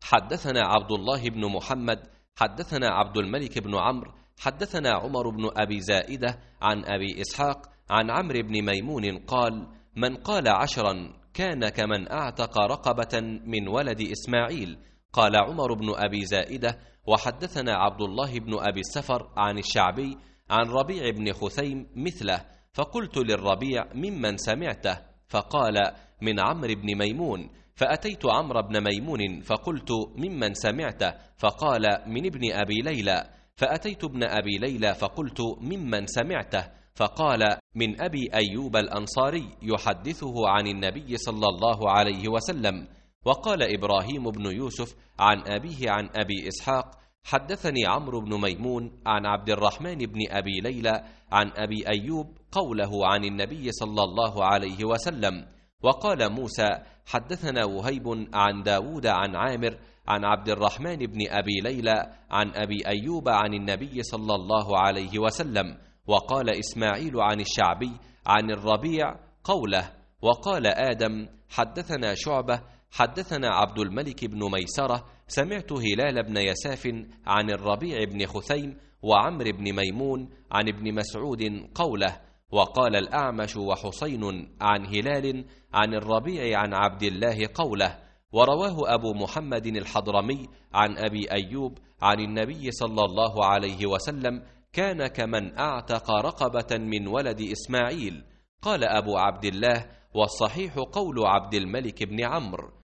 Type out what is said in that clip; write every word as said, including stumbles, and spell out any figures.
حدثنا عبد الله بن محمد حدثنا عبد الملك بن عمرو حدثنا عمر بن أبي زائدة عن أبي إسحاق عن عمرو بن ميمون قال: من قال عشرا كان كمن أعتق رقبة من ولد إسماعيل. قال عمر بن أبي زائدة: وحدثنا عبد الله بن أبي السفر عن الشعبي عن ربيع بن خثيم مثله، فقلت للربيع: ممن سمعته؟ فقال: من عمرو بن ميمون. فأتيت عمرو بن ميمون فقلت: ممن سمعته؟ فقال: من ابن أبي ليلى. فأتيت ابن أبي ليلى فقلت: ممن سمعته؟ فقال: من أبي أيوب الأنصاري يحدثه عن النبي صلى الله عليه وسلم. وقال إبراهيم بن يوسف عن أبيه عن أبي إسحاق: حدثني عمرو بن ميمون عن عبد الرحمن بن أبي ليلى عن أبي أيوب قوله عن النبي صلى الله عليه وسلم. وقال موسى: حدثنا وهيب عن داود عن عامر عن عبد الرحمن بن أبي ليلى عن أبي أيوب عن النبي صلى الله عليه وسلم. وقال إسماعيل عن الشعبي عن الربيع قوله. وقال آدم: حدثنا شعبة حدثنا عبد الملك بن ميسرة سمعت هلال بن يساف عن الربيع بن خثيم وعمر بن ميمون عن ابن مسعود قوله. وقال الأعمش وحسين عن هلال عن الربيع عن عبد الله قوله. ورواه أبو محمد الحضرمي عن أبي أيوب عن النبي صلى الله عليه وسلم: كان كمن أعتق رقبة من ولد إسماعيل. قال أبو عبد الله: والصحيح قول عبد الملك بن عمرو.